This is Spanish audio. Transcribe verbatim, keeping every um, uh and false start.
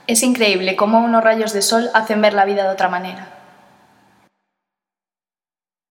Es increíble cómo unos rayos de sol hacen ver la vida de otra manera.